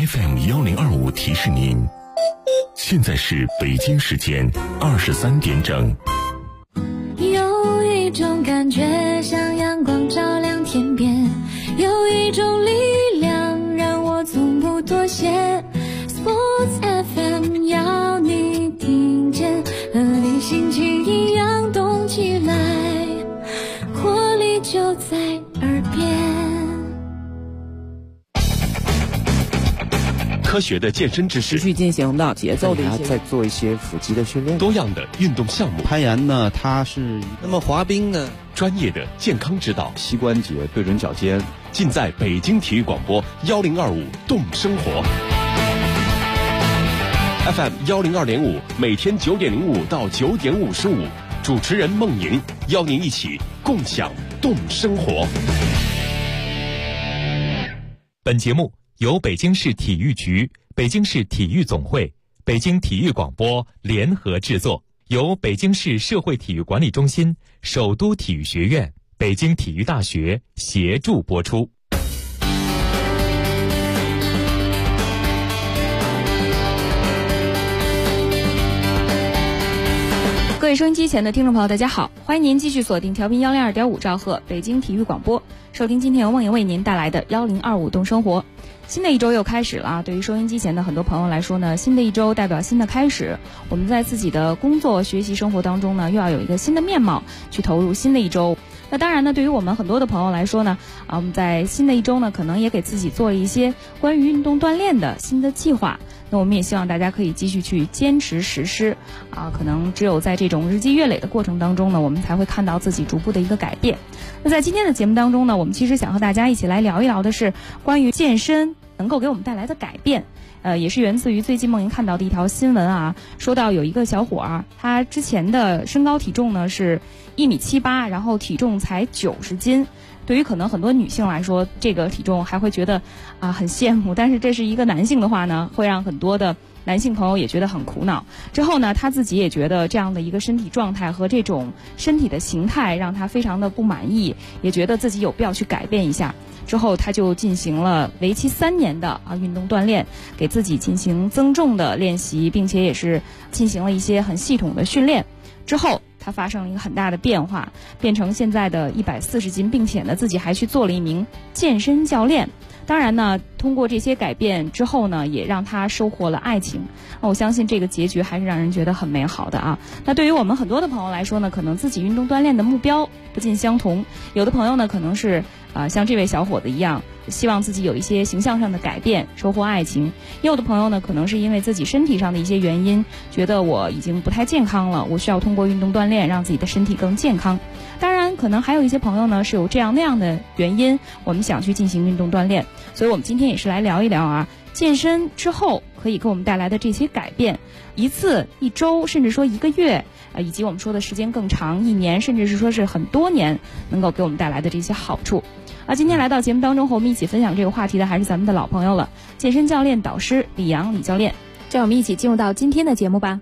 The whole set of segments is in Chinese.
FM1025提示您，现在是北京时间23点整。 有一种感觉像阳光照亮天边，有一种力量让我从不妥协。Sports FM 要你听见，和你心情一样动起来，活力就在耳边。 科学的健身知识， 持续进行的节奏的一些， 再做一些腹肌的训练。 多样的运动项目， 攀岩呢，它是那么滑冰呢， 专业的健康指导， 膝关节对准脚尖， 尽在北京体育广播1025动生活。FM 102.5，每天9点05到9点55，主持人孟莹邀您一起共享动生活。 本节目由北京市体育局、北京市体育总会、北京体育广播联合制作，由北京市社会体育管理中心、首都体育学院、北京体育大学协助播出。 各位收音机前的听众朋友，大家好，欢迎您继续锁定调频102.5兆赫北京体育广播，收听今天由孟莹为您带来的1025动生活。新的一周又开始了啊！对于收音机前的很多朋友来说呢，新的一周代表新的开始，我们在自己的工作、学习、生活当中呢，又要有一个新的面貌去投入新的一周。那当然呢，对于我们很多的朋友来说呢，我们在新的一周呢，可能也给自己做了一些关于运动锻炼的新的计划。那我们也希望大家可以继续去坚持实施可能只有在这种日积月累的过程当中呢，我们才会看到自己逐步的一个改变。那在今天的节目当中呢，我们其实想和大家一起来聊一聊的是关于健身能够给我们带来的改变。也是源自于最近梦莹看到的一条新闻啊，说到有一个小伙他之前的身高体重呢是1.78米，然后体重才90斤。对于可能很多女性来说，这个体重还会觉得很羡慕，但是这是一个男性的话呢，会让很多的男性朋友也觉得很苦恼。之后呢，他自己也觉得这样的一个身体状态和这种身体的形态让他非常的不满意，也觉得自己有必要去改变一下。之后他就进行了为期3年的运动锻炼，给自己进行增重的练习，并且也是进行了一些很系统的训练。之后他发生了一个很大的变化，变成现在的140斤，并且呢自己还去做了一名健身教练。当然呢，通过这些改变之后呢，也让他收获了爱情。我相信这个结局还是让人觉得很美好的啊。那对于我们很多的朋友来说呢，可能自己运动锻炼的目标不尽相同。有的朋友呢，可能是像这位小伙子一样，希望自己有一些形象上的改变，收获爱情。也有的朋友呢，可能是因为自己身体上的一些原因，觉得我已经不太健康了，我需要通过运动锻炼让自己的身体更健康。当然可能还有一些朋友呢是有这样那样的原因，我们想去进行运动锻炼。所以我们今天也是来聊一聊健身之后可以给我们带来的这些改变，一次、一周，甚至说1个月，以及我们说的时间更长，1年，甚至是说是很多年，能够给我们带来的这些好处。今天来到节目当中和我们一起分享这个话题的还是咱们的老朋友了，健身教练导师李阳李教练。就让我们一起进入到今天的节目吧。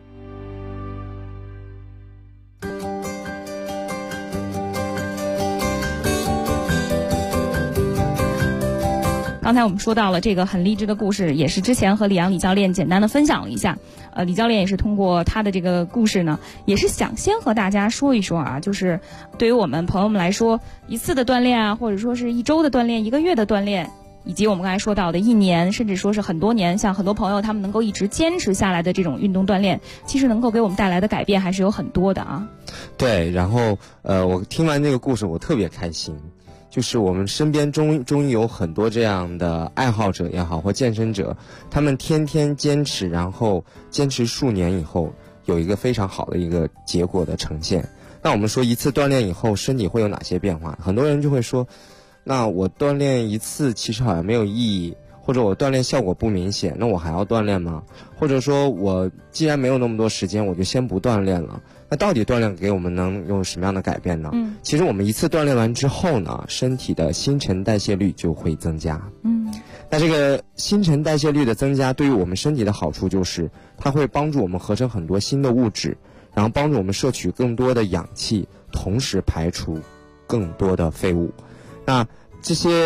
刚才我们说到了这个很励志的故事，也是之前和李阳李教练简单的分享了一下。李教练也是通过他的这个故事呢，也是想先和大家说一说就是对于我们朋友们来说，一次的锻炼或者说是1周的锻炼，1个月的锻炼，以及我们刚才说到的1年，甚至说是很多年，像很多朋友他们能够一直坚持下来的这种运动锻炼，其实能够给我们带来的改变还是有很多的啊。 对，然后我听完这个故事我特别开心。就是我们身边终于有很多这样的爱好者也好，或健身者，他们天天坚持，然后坚持数年以后，有一个非常好的一个结果的呈现。那我们说一次锻炼以后身体会有哪些变化？很多人就会说，那我锻炼1次其实好像没有意义，或者我锻炼效果不明显，那我还要锻炼吗？或者说我既然没有那么多时间，我就先不锻炼了。那到底锻炼给我们能有什么样的改变呢？其实我们一次锻炼完之后呢，身体的新陈代谢率就会增加。那这个新陈代谢率的增加对于我们身体的好处就是它会帮助我们合成很多新的物质，然后帮助我们摄取更多的氧气，同时排除更多的废物。那这些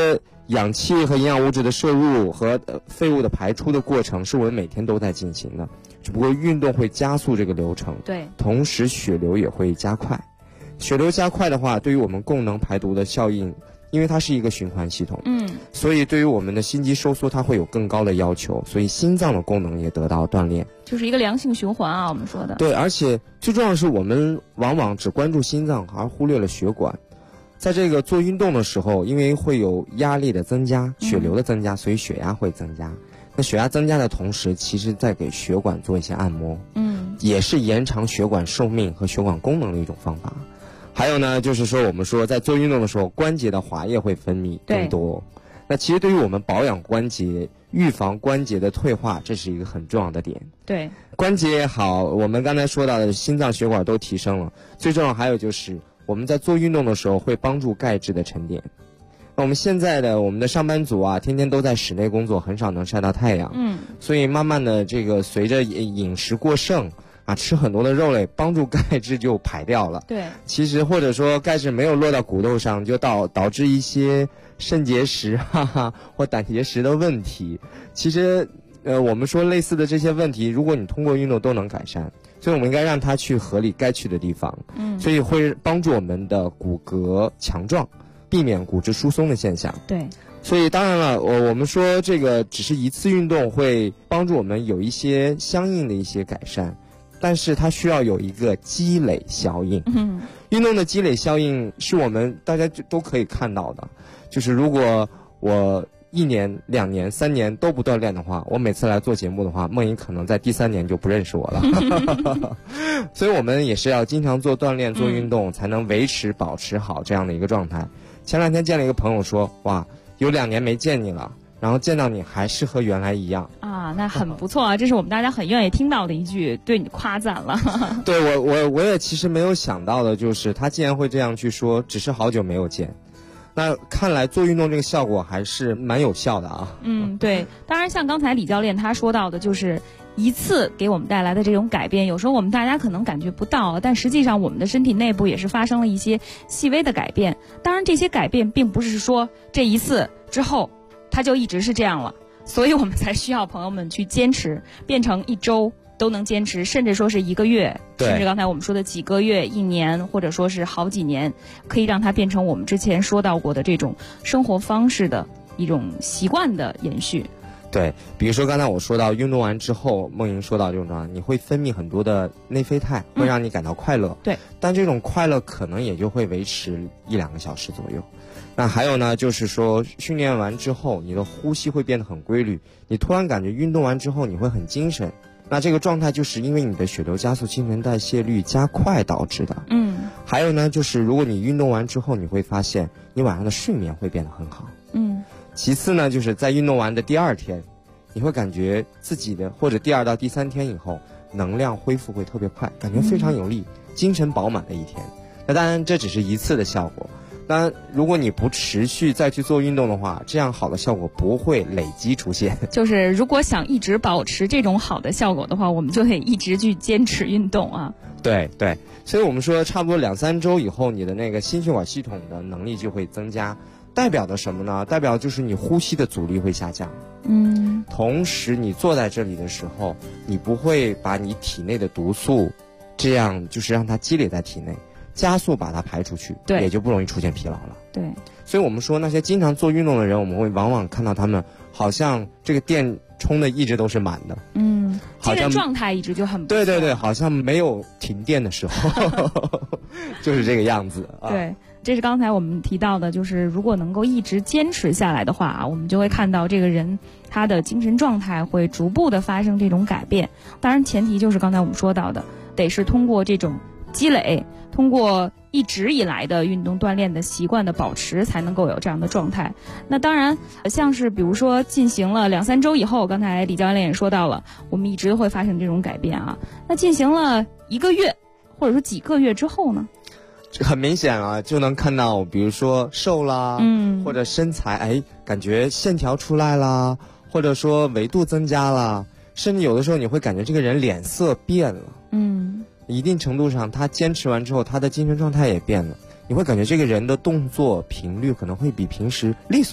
氧气和营养物质的摄入和废物的排出的过程是我们每天都在进行的，只不过运动会加速这个流程， 对， 同时血流也会加快。血流加快的话，对于我们供能排毒的效应，因为它是一个循环系统，所以对于我们的心肌收缩它会有更高的要求，所以心脏的功能也得到锻炼， 就是一个良性循环啊，我们说的。 对，而且最重要的是我们往往只关注心脏而忽略了血管。在这个做运动的时候，因为会有压力的增加，血流的增加，所以血压会增加。那血压增加的同时，其实在给血管做一些按摩，也是延长血管寿命和血管功能的一种方法。还有呢，就是说我们说在做运动的时候，关节的滑液会分泌更多。那其实对于我们保养关节、预防关节的退化，这是一个很重要的点。 对， 关节也好，我们刚才说到的心脏血管都提升了，最重要还有就是我们在做运动的时候会帮助钙质的沉淀。那我们现在的我们的上班族啊，天天都在室内工作，很少能晒到太阳，所以慢慢的这个随着饮食过剩啊，吃很多的肉类，帮助钙质就排掉了。 对， 其实或者说钙质没有落到骨头上，就导致一些肾结石或胆结石的问题。其实我们说类似的这些问题，如果你通过运动都能改善，所以我们应该让它去合理该去的地方。所以会帮助我们的骨骼强壮，避免骨质疏松的现象。 对， 所以当然了，我们说这个只是一次运动会帮助我们有一些相应的一些改善，但是它需要有一个积累效应。运动的积累效应是我们大家都可以看到的，就是如果我1年、2年、3年都不锻炼的话，我每次来做节目的话，梦莹可能在第3年就不认识我了。所以我们也是要经常做锻炼、做运动，才能保持好这样的一个状态。前2天见了一个朋友说，哇，有2年没见你了，然后见到你还是和原来一样啊，那很不错啊，这是我们大家很愿意听到的一句对你夸赞了。 对，我也其实没有想到的就是他竟然会这样去说，只是好久没有见。那看来做运动这个效果还是蛮有效的啊。 对，当然像刚才李教练他说到的，就是一次给我们带来的这种改变，有时候我们大家可能感觉不到，但实际上我们的身体内部也是发生了一些细微的改变。当然这些改变并不是说这一次之后它就一直是这样了，所以我们才需要朋友们去坚持，变成1周都能坚持，甚至说是1个月，甚至刚才我们说的几个月、1年，或者说是好几年，可以让它变成我们之前说到过的这种生活方式的一种习惯的延续。 对，比如说刚才我说到运动完之后，梦莹说到这种状态，你会分泌很多的内啡肽，会让你感到快乐。 对， 但这种快乐可能也就会维持1-2个小时左右。那还有呢，就是说训练完之后，你的呼吸会变得很规律，你突然感觉运动完之后你会很精神。那这个状态就是因为你的血流加速、新陈代谢率加快导致的。还有呢，就是如果你运动完之后，你会发现你晚上的睡眠会变得很好。其次呢，就是在运动完的第2天，你会感觉自己的或者第2到第3天以后，能量恢复会特别快，感觉非常有力，精神饱满的一天。那当然这只是一次的效果。当然，如果你不持续再去做运动的话，这样好的效果不会累积出现。 就是如果想一直保持这种好的效果的话，我们就得一直去坚持运动啊。 对，所以我们说差不多2-3周以后，你的那个心血管系统的能力就会增加，代表的什么呢？代表就是你呼吸的阻力会下降。同时你坐在这里的时候，你不会把你体内的毒素这样就是让它积累在体内，加速把它排出去， 对， 也就不容易出现疲劳了。 对， 所以我们说那些经常做运动的人，我们会往往看到他们好像这个电充的一直都是满的， 精神状态一直就很不错。 对，好像没有停电的时候，就是这个样子啊。 对，这是刚才我们提到的，就是如果能够一直坚持下来的话啊，我们就会看到这个人他的精神状态会逐步的发生这种改变。当然前提就是刚才我们说到的，得是通过这种积累，通过一直以来的运动锻炼的习惯的保持，才能够有这样的状态。那当然像是比如说进行了2-3周以后，刚才李教练也说到了，我们一直会发生这种改变啊。那进行了1个月或者说几个月之后呢， 很明显啊，就能看到比如说瘦啦，或者身材感觉线条出来啦，或者说维度增加啦，甚至有的时候你会感觉这个人脸色变了。一定程度上他坚持完之后，他的精神状态也变了，你会感觉这个人的动作频率可能会比平时利索一点，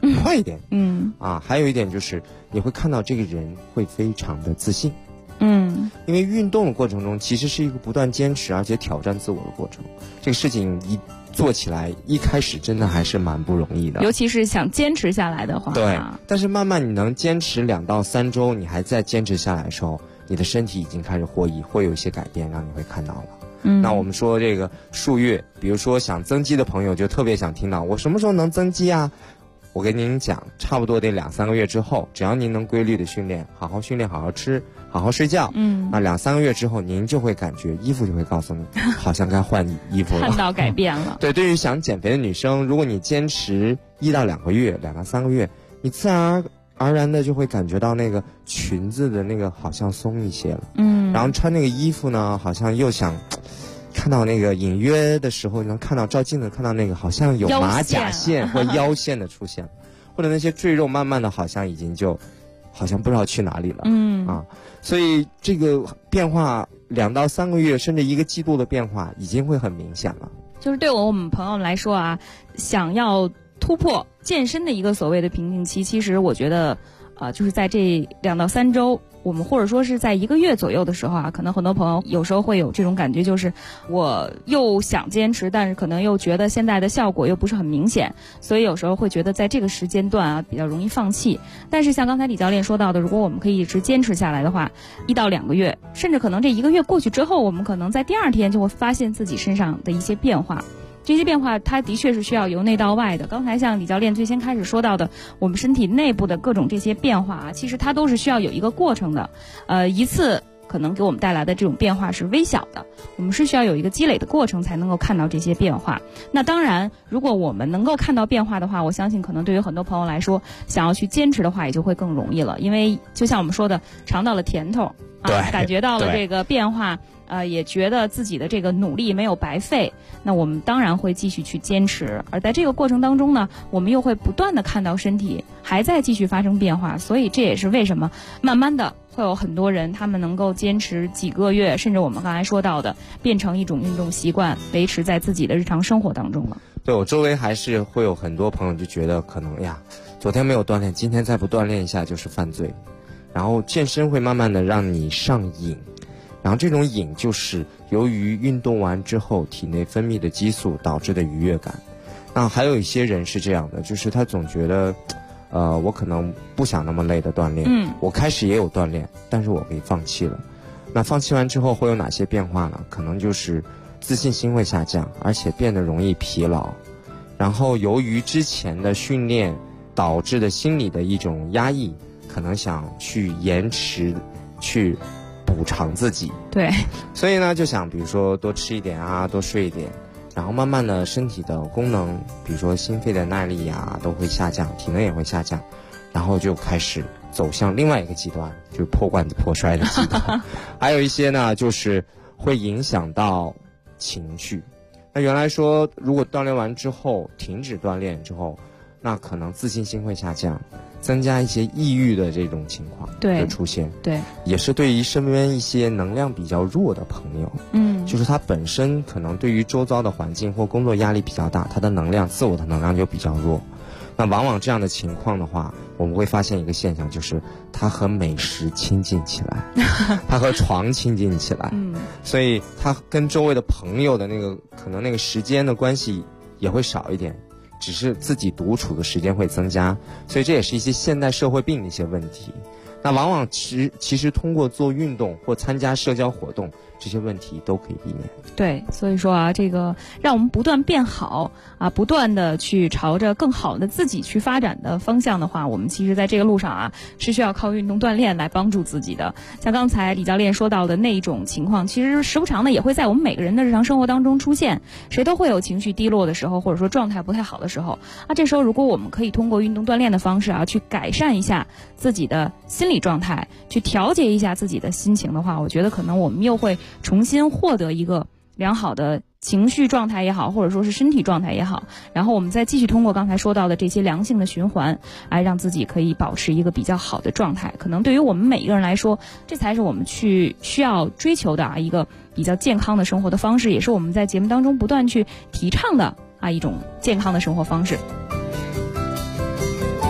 快一点。还有一点就是你会看到这个人会非常的自信。因为运动的过程中其实是一个不断坚持而且挑战自我的过程，这个事情一做起来一开始真的还是蛮不容易的， 尤其是想坚持下来的话。 对，但是慢慢你能坚持2到3周，你还在坚持下来的时候，你的身体已经开始获益，会有一些改变让你会看到了。那我们说这个数月，比如说想增肌的朋友就特别想听到我什么时候能增肌啊？我跟您讲，差不多得2、3个月之后，只要您能规律的训练，好好训练，好好吃，好好睡觉，那2、3个月之后，您就会感觉衣服就会告诉你，好像该换衣服了， 看到改变了。 对，对于想减肥的女生，如果你坚持1到2个月，2到3个月，你自然而然的就会感觉到那个裙子的那个好像松一些了，然后穿那个衣服呢，好像又想看到那个隐约的时候，能看到照镜子看到那个好像有马甲线或腰线的出现，或者那些赘肉慢慢的好像已经就好像不知道去哪里了。所以这个变化2到3个月甚至1个季度的变化已经会很明显了。 就是对我们朋友来说啊，想要突破健身的一个所谓的瓶颈期，其实我觉得就是在这2到3周，我们或者说是在1个月左右的时候啊，可能很多朋友有时候会有这种感觉，就是我又想坚持，但是可能又觉得现在的效果又不是很明显，所以有时候会觉得在这个时间段啊比较容易放弃。但是像刚才李教练说到的，如果我们可以一直坚持下来的话，1到2个月，甚至可能这1个月过去之后，我们可能在第2天就会发现自己身上的一些变化。这些变化它的确是需要由内到外的。刚才像李教练最先开始说到的，我们身体内部的各种这些变化啊，其实它都是需要有一个过程的。一次可能给我们带来的这种变化是微小的，我们是需要有一个积累的过程才能够看到这些变化。那当然，如果我们能够看到变化的话，我相信可能对于很多朋友来说，想要去坚持的话也就会更容易了。因为就像我们说的，尝到了甜头感觉到了这个变化，也觉得自己的这个努力没有白费，那我们当然会继续去坚持。而在这个过程当中呢，我们又会不断的看到身体还在继续发生变化，所以这也是为什么慢慢的会有很多人他们能够坚持几个月，甚至我们刚才说到的变成一种运动习惯，维持在自己的日常生活当中了。 对，我周围还是会有很多朋友就觉得可能呀，昨天没有锻炼，今天再不锻炼一下就是犯罪，然后健身会慢慢的让你上瘾，然后这种瘾就是由于运动完之后体内分泌的激素导致的愉悦感。那还有一些人是这样的，就是他总觉得我可能不想那么累的锻炼，我开始也有锻炼，但是我给放弃了。那放弃完之后会有哪些变化呢？可能就是自信心会下降，而且变得容易疲劳，然后由于之前的训练导致的心理的一种压抑，可能想去延迟去补偿自己。 对， 所以呢就想比如说多吃一点啊，多睡一点，然后慢慢的身体的功能，比如说心肺的耐力啊都会下降，体能也会下降，然后就开始走向另外一个极端，就是破罐子破摔的极端。还有一些呢就是会影响到情绪。那原来说如果锻炼完之后停止锻炼之后，那可能自信心会下降，增加一些抑郁的这种情况的出现。 对， 也是对于身边一些能量比较弱的朋友，就是他本身可能对于周遭的环境或工作压力比较大，他的能量自我的能量就比较弱。那往往这样的情况的话，我们会发现一个现象，就是他和美食亲近起来，他和床亲近起来，所以他跟周围的朋友的那个可能那个时间的关系也会少一点，只是自己独处的时间会增加，所以这也是一些现代社会病的一些问题。那往往其实通过做运动或参加社交活动，这些问题都可以避免。 对，所以说啊，这个让我们不断变好啊，不断的去朝着更好的自己去发展的方向的话，我们其实在这个路上啊，是需要靠运动锻炼来帮助自己的。像刚才李教练说到的那一种情况，其实时不常的也会在我们每个人的日常生活当中出现，谁都会有情绪低落的时候，或者说状态不太好的时候啊。这时候如果我们可以通过运动锻炼的方式啊，去改善一下自己的心理状态，去调节一下自己的心情的话，我觉得可能我们又会重新获得一个良好的情绪状态也好，或者说是身体状态也好，然后我们再继续通过刚才说到的这些良性的循环，来让自己可以保持一个比较好的状态。可能对于我们每一个人来说，这才是我们需要追求的一个比较健康的生活的方式，也是我们在节目当中不断去提倡的一种健康的生活方式。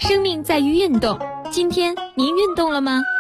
生命在于运动。今天您运动了吗？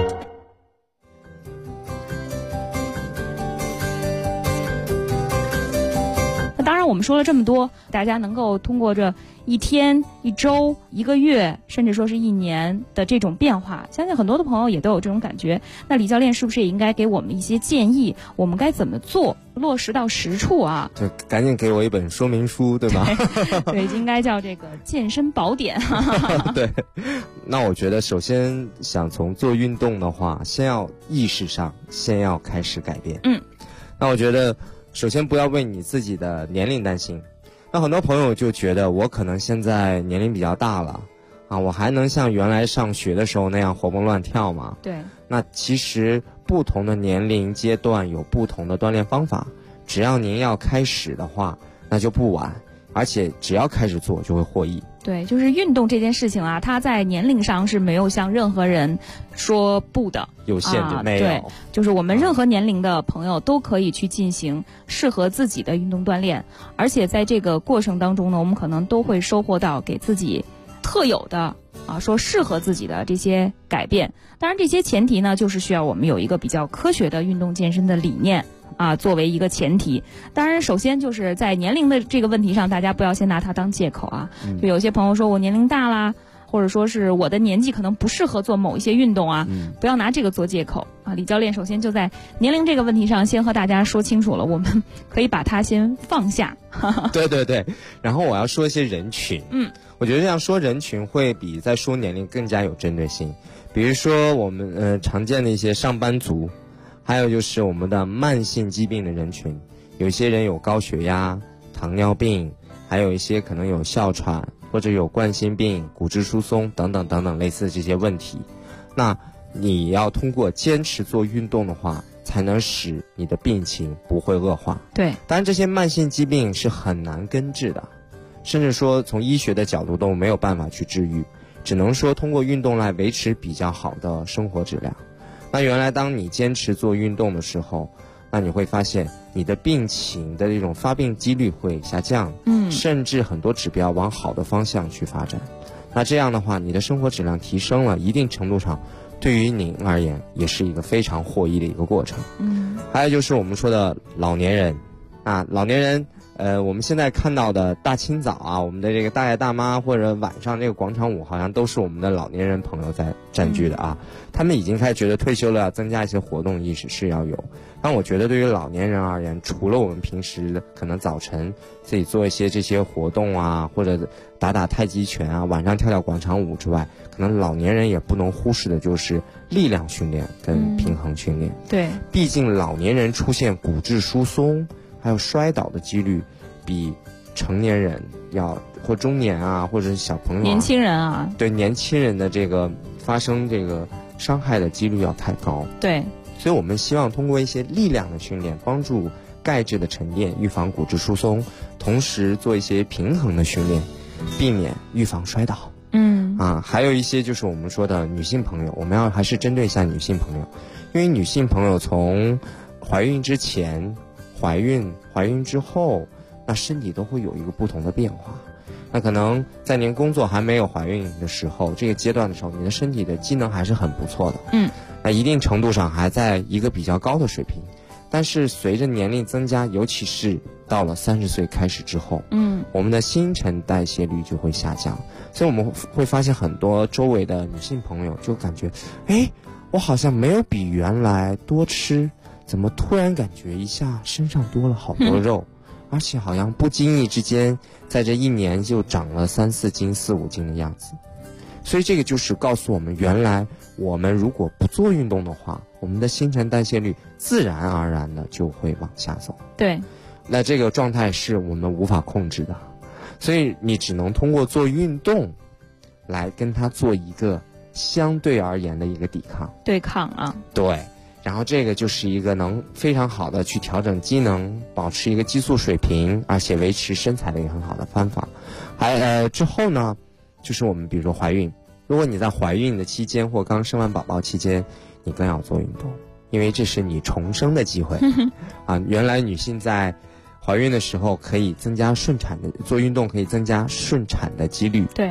那当然我们说了这么多，大家能够通过这一天、一周、一个月，甚至说是一年的这种变化，相信很多的朋友也都有这种感觉。那李教练是不是也应该给我们一些建议，我们该怎么做，落实到实处啊？ 就赶紧给我一本说明书，对吗？ 对，应该叫这个健身宝典。 对，那我觉得首先想从做运动的话，先要意识上先要开始改变。那我觉得首先不要为你自己的年龄担心。那很多朋友就觉得我可能现在年龄比较大了啊，我还能像原来上学的时候那样活蹦乱跳吗？ 对。 那其实不同的年龄阶段有不同的锻炼方法，只要您要开始的话，那就不晚，而且只要开始做就会获益。 对，就是运动这件事情啊，它在年龄上是没有向任何人说不的， 有限就没有。 对，就是我们任何年龄的朋友都可以去进行适合自己的运动锻炼，而且在这个过程当中呢，我们可能都会收获到给自己特有的说适合自己的这些改变。当然这些前提呢，就是需要我们有一个比较科学的运动健身的理念作为一个前提。当然首先就是在年龄的这个问题上，大家不要先拿它当借口啊。就有些朋友说我年龄大啦，或者说是我的年纪可能不适合做某一些运动啊，不要拿这个做借口啊。李教练首先就在年龄这个问题上先和大家说清楚了，我们可以把它先放下。 对对对，然后我要说一些人群。我觉得这样说人群会比在说年龄更加有针对性。比如说我们常见的一些上班族，还有就是我们的慢性疾病的人群，有些人有高血压、糖尿病，还有一些可能有哮喘或者有冠心病、骨质疏松等等等等类似这些问题。那你要通过坚持做运动的话，才能使你的病情不会恶化。 对， 当然这些慢性疾病是很难根治的，甚至说从医学的角度都没有办法去治愈，只能说通过运动来维持比较好的生活质量。那原来当你坚持做运动的时候，那你会发现你的病情的这种发病几率会下降，甚至很多指标往好的方向去发展。那这样的话，你的生活质量提升了，一定程度上对于您而言也是一个非常获益的一个过程。还有就是我们说的老年人老年人我们现在看到的大清早啊，我们的这个大爷大妈或者晚上这个广场舞，好像都是我们的老年人朋友在占据的啊。他们已经开始觉得退休了要增加一些活动意识是要有。但我觉得对于老年人而言，除了我们平时可能早晨自己做一些这些活动啊，或者打打太极拳啊，晚上跳跳广场舞之外，可能老年人也不能忽视的就是力量训练跟平衡训练。 对， 毕竟老年人出现骨质疏松还有摔倒的几率比成年人或中年啊，或者是小朋友年轻人啊， 对年轻人的这个发生这个伤害的几率要太高。 对， 所以我们希望通过一些力量的训练，帮助钙质的沉淀，预防骨质疏松，同时做一些平衡的训练，避免预防摔倒。还有一些就是我们说的女性朋友，我们要还是针对一下女性朋友，因为女性朋友从怀孕之前、怀孕之后，那身体都会有一个不同的变化。那可能在您工作还没有怀孕的时候，这个阶段的时候，你的身体的机能还是很不错的。那一定程度上还在一个比较高的水平。但是随着年龄增加，尤其是到了30岁开始之后，我们的新陈代谢率就会下降。所以我们会发现很多周围的女性朋友就感觉，我好像没有比原来多吃，怎么突然感觉一下身上多了好多肉，而且好像不经意之间在这一年就长了3、4斤、4、5斤的样子。所以这个就是告诉我们，原来我们如果不做运动的话，我们的新陈代谢率自然而然的就会往下走。 对， 那这个状态是我们无法控制的，所以你只能通过做运动来跟它做一个相对而言的一个对抗啊。对，然后这个就是一个能非常好的去调整机能，保持一个激素水平，而且维持身材的一个很好的方法。之后呢，就是我们比如说怀孕，如果你在怀孕的期间或刚生完宝宝期间，你更要做运动，因为这是你重生的机会原来女性在怀孕的时候可以增加顺产的，做运动可以增加顺产的几率。 对，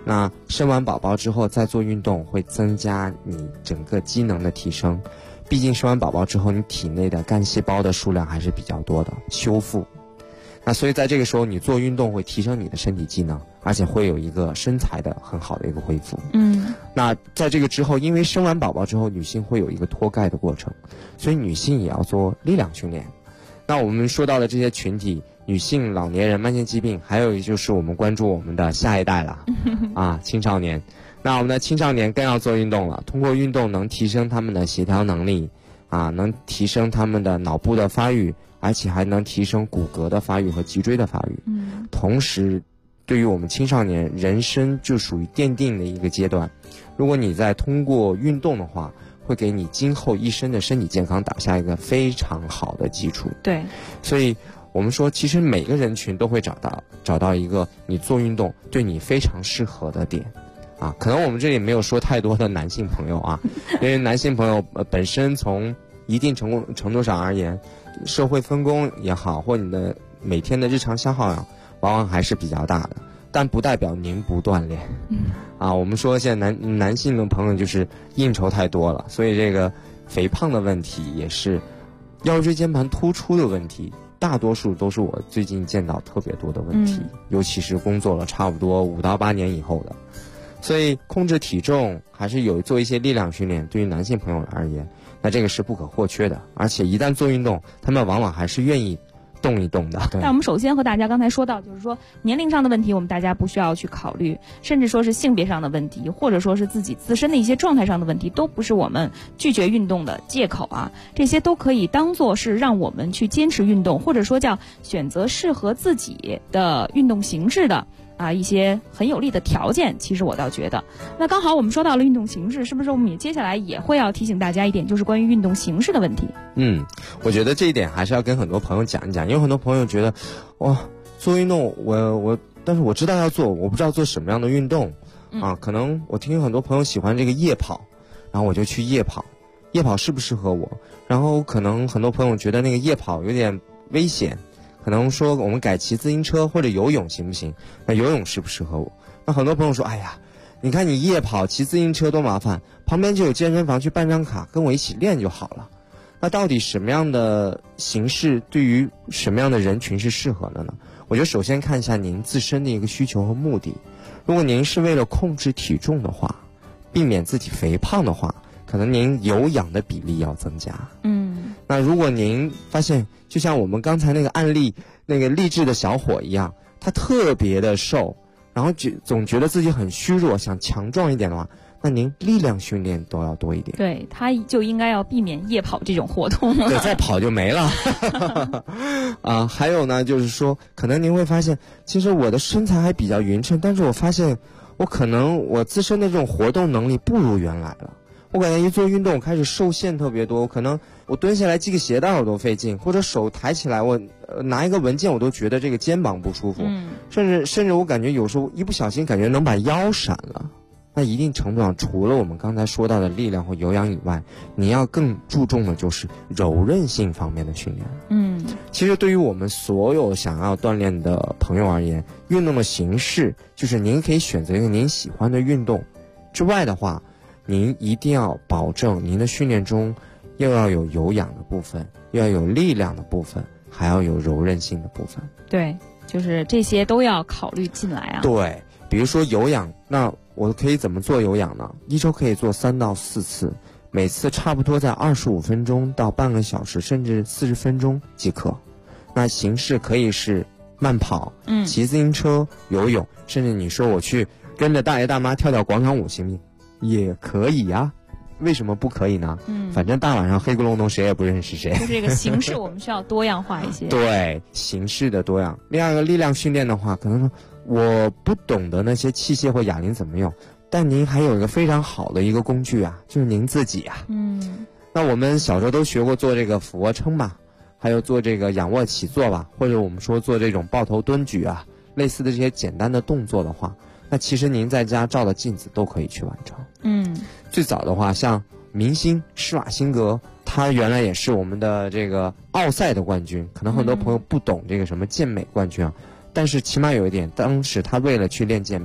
那生完宝宝之后再做运动，会增加你整个机能的提升。毕竟生完宝宝之后，你体内的干细胞的数量还是比较多的，修复。那所以在这个时候，你做运动会提升你的身体机能，而且会有一个身材的很好的一个恢复。那在这个之后，因为生完宝宝之后，女性会有一个脱钙的过程，所以女性也要做力量训练。那我们说到的这些群体，女性、老年人、慢性疾病，还有就是我们关注我们的下一代了啊，青少年。那我们的青少年更要做运动了，通过运动能提升他们的协调能力啊，能提升他们的脑部的发育，而且还能提升骨骼的发育和脊椎的发育。同时对于我们青少年，人生就属于奠定的一个阶段，如果你在通过运动的话，会给你今后一生的身体健康打下一个非常好的基础。 对， 所以我们说，其实每个人群都会找到一个你做运动对你非常适合的点啊。可能我们这里没有说太多的男性朋友啊，因为男性朋友本身从一定程度上而言，社会分工也好，或你的每天的日常消耗量往往还是比较大的，但不代表您不锻炼。我们说现在男性的朋友就是应酬太多了，所以这个肥胖的问题也是腰椎间盘突出的问题，大多数都是我最近见到特别多的问题，尤其是工作了差不多5到8年以后的。所以控制体重还是有做一些力量训练，对于男性朋友而言，那这个是不可或缺的。而且一旦做运动，他们往往还是愿意动一动的。 但我们首先和大家刚才说到，就是说年龄上的问题，我们大家不需要去考虑，甚至说是性别上的问题，或者说是自己自身的一些状态上的问题，都不是我们拒绝运动的借口啊。这些都可以当做是让我们去坚持运动，或者说叫选择适合自己的运动形式的一些很有利的条件。其实我倒觉得，那刚好我们说到了运动形式，是不是我们也接下来也会要提醒大家一点，就是关于运动形式的问题？ 我觉得这一点还是要跟很多朋友讲一讲，因为很多朋友觉得哇，做运动但是我知道要做，我不知道做什么样的运动可能我听很多朋友喜欢这个夜跑，然后我就去夜跑适不适合我？然后可能很多朋友觉得那个夜跑有点危险，可能说我们改骑自行车或者游泳行不行？那游泳适不适合我？那很多朋友说，哎呀，你看你夜跑骑自行车多麻烦，旁边就有健身房，去办张卡跟我一起练就好了。那到底什么样的形式对于什么样的人群是适合的呢？我觉得首先看一下您自身的一个需求和目的。如果您是为了控制体重的话，避免自己肥胖的话，可能您有氧的比例要增加。那如果您发现就像我们刚才那个案例那个励志的小伙一样，他特别的瘦，然后总觉得自己很虚弱，想强壮一点的话，那您力量训练都要多一点。 对，他就应该要避免夜跑这种活动了。 对，再跑就没了。还有呢，就是说可能您会发现，其实我的身材还比较匀称，但是我发现我自身的这种活动能力不如原来了。我感觉一做运动我开始受限特别多，可能我蹲下来系个鞋带我都费劲，或者手抬起来我拿一个文件我都觉得这个肩膀不舒服，甚至我感觉有时候一不小心感觉能把腰闪了。那一定程度上，除了我们刚才说到的力量或有氧以外，你要更注重的就是柔韧性方面的训练。其实对于我们所有想要锻炼的朋友而言，运动的形式就是您可以选择一个您喜欢的运动之外的话，您一定要保证您的训练中又要有有氧的部分，又要有力量的部分，还要有柔韧性的部分。 对，就是这些都要考虑进来啊。 对，比如说有氧，那我可以怎么做有氧呢？一周可以做3到4次，每次差不多在25分钟到半个小时，甚至40分钟即可。那形式可以是慢跑、骑自行车、游泳，甚至你说我去跟着大爷大妈跳跳广场舞行不行？也可以呀。为什么不可以呢？反正大晚上黑咕隆咚谁也不认识谁。 就这个形式我们需要多样化一些。 对，形式的多样。另外一个力量训练的话，可能说我不懂得那些器械或哑铃怎么用，但您还有一个非常好的一个工具啊，就是您自己啊。那我们小时候都学过做这个俯卧撑吧，还有做这个仰卧起坐吧，或者我们说做这种抱头蹲举啊，类似的这些简单的动作的话，那其实您在家照的镜子都可以去完成。最早的话，像明星施瓦辛格，他原来也是我们的这个奥赛的冠军，可能很多朋友不懂这个什么健美冠军啊，但是起码有一点，当时他为了去练健美，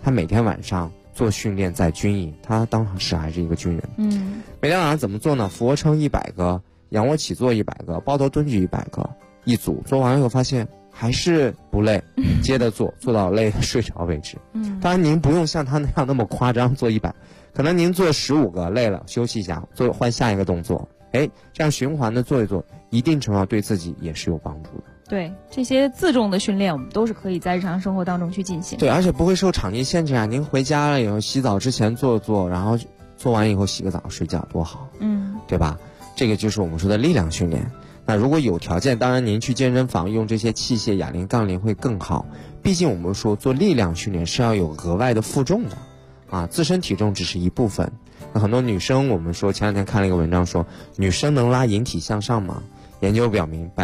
他每天晚上做训练在军营，他当时还是一个军人。每天晚上怎么做呢？俯卧撑100个，仰卧起坐100个，抱头蹲举100个，一组做完以后发现还是不累，接着做到累的睡着为止。当然您不用像他那样那么夸张做100，可能您做15个累了休息一下，换下一个动作。这样循环的做一做，一定程度上对自己也是有帮助的。 对，这些自重的训练我们都是可以在日常生活当中去进行。 对，而且不会受场地限制啊。您回家了以后洗澡之前做，然后做完以后洗个澡睡觉多好。对吧？这个就是我们说的力量训练。那如果有条件，当然您去健身房用这些器械哑铃杠铃会更好，毕竟我们说做力量训练是要有额外的负重的啊，自身体重只是一部分。那很多女生，我们说前两天看了一个文章说，女生能拉引体向上吗？研究表明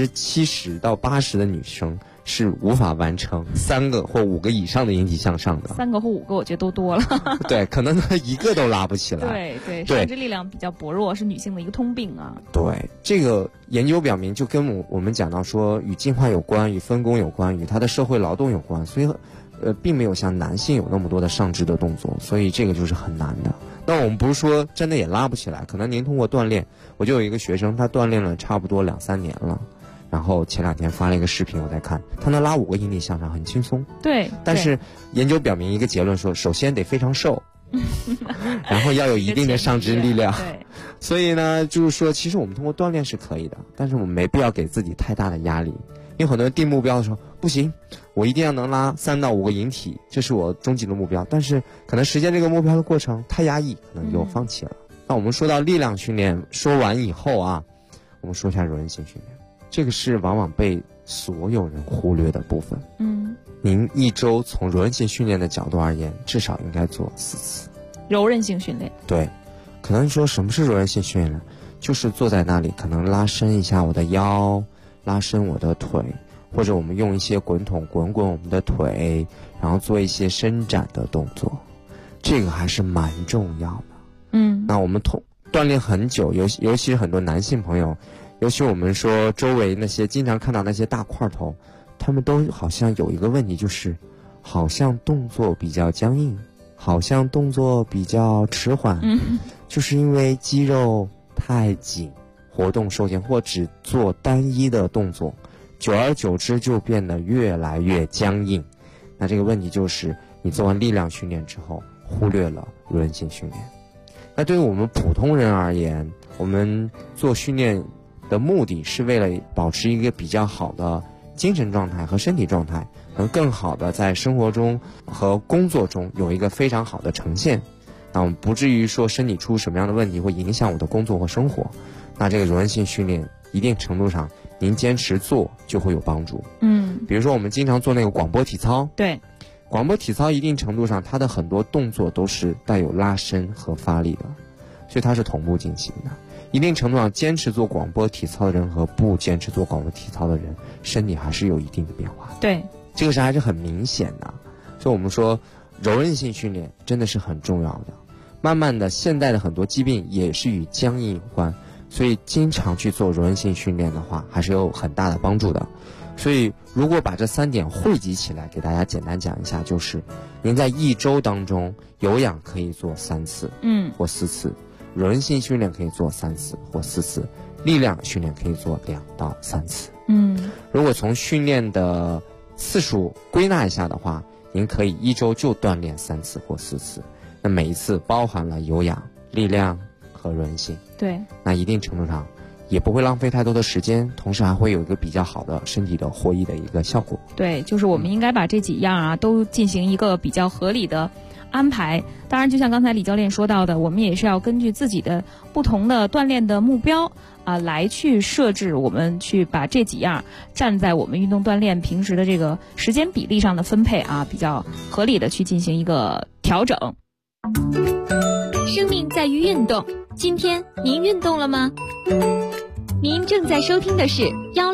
70%到80%的女生是无法完成3个或5个以上的引体向上的。 3个或5个我觉得都多了。 对，可能一个都拉不起来。 对，上肢力量比较薄弱是女性的一个通病啊。 对，这个研究表明就跟我们讲到说与进化有关，与分工有关，与他的社会劳动有关，所以并没有像男性有那么多的上肢的动作，所以这个就是很难的。那我们不是说真的也拉不起来，可能您通过锻炼，我就有一个学生，他锻炼了差不多2-3年了，然后前2天发了一个视频我在看，他能拉5个引体向上很轻松。 对， 但是研究表明一个结论说，首先得非常瘦然后要有一定的上肢力量。 对， 所以呢就是说其实我们通过锻炼是可以的，但是我们没必要给自己太大的压力。因为很多人定目标的时候，不行，我一定要能拉3到5个引体，这是我终极的目标，但是可能实现这个目标的过程太压抑，可能就放弃了。那我们说到力量训练说完以后啊，我们说一下柔韧性训练，这个是往往被所有人忽略的部分。您一周从柔韧性训练的角度而言，至少应该做4次柔韧性训练。对， 可能说什么是柔韧性训练呢？就是坐在那里，可能拉伸一下我的腰，拉伸我的腿，或者我们用一些滚筒滚滚我们的腿，然后做一些伸展的动作，这个还是蛮重要的。那我们锻炼很久，尤其是很多男性朋友，尤其我们说周围那些经常看到那些大块头，他们都好像有一个问题，就是好像动作比较僵硬，好像动作比较迟缓，就是因为肌肉太紧，活动受限，或只做单一的动作，久而久之就变得越来越僵硬。那这个问题就是你做完力量训练之后忽略了柔韧性训练。那对于我们普通人而言，我们做训练的目的是为了保持一个比较好的精神状态和身体状态，能更好的在生活中和工作中有一个非常好的呈现。那我们不至于说身体出什么样的问题会影响我的工作或生活。那这个柔韧性训练一定程度上您坚持做就会有帮助。比如说我们经常做那个广播体操， 对， 广播体操一定程度上它的很多动作都是带有拉伸和发力的，所以它是同步进行的。一定程度上坚持做广播体操的人和不坚持做广播体操的人身体还是有一定的变化。 对， 这个是还是很明显的。所以我们说柔韧性训练真的是很重要的。慢慢的现在的很多疾病也是与僵硬有关，所以经常去做柔韧性训练的话还是有很大的帮助的。所以如果把这3点汇集起来给大家简单讲一下，就是您在一周当中有氧可以做3次或4次，柔韧性训练可以做3次或4次，力量训练可以做2到3次。如果从训练的次数归纳一下的话，您可以一周就锻炼3次或4次，那每一次包含了有氧、力量和柔韧性。 对， 那一定程度上也不会浪费太多的时间，同时还会有一个比较好的身体的活力的一个效果。 对，就是我们应该把这几样啊都进行一个比较合理的安排。当然就像刚才李教练说到的，我们也是要根据自己的不同的锻炼的目标来去设置，我们去把这几样站在我们运动锻炼平时的这个时间比例上的分配比较合理的去进行一个调整。 生命在于运动，今天您运动了吗？您正在收听的是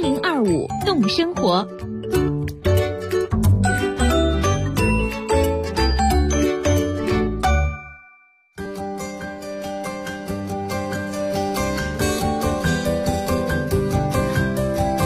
1025动生活。 还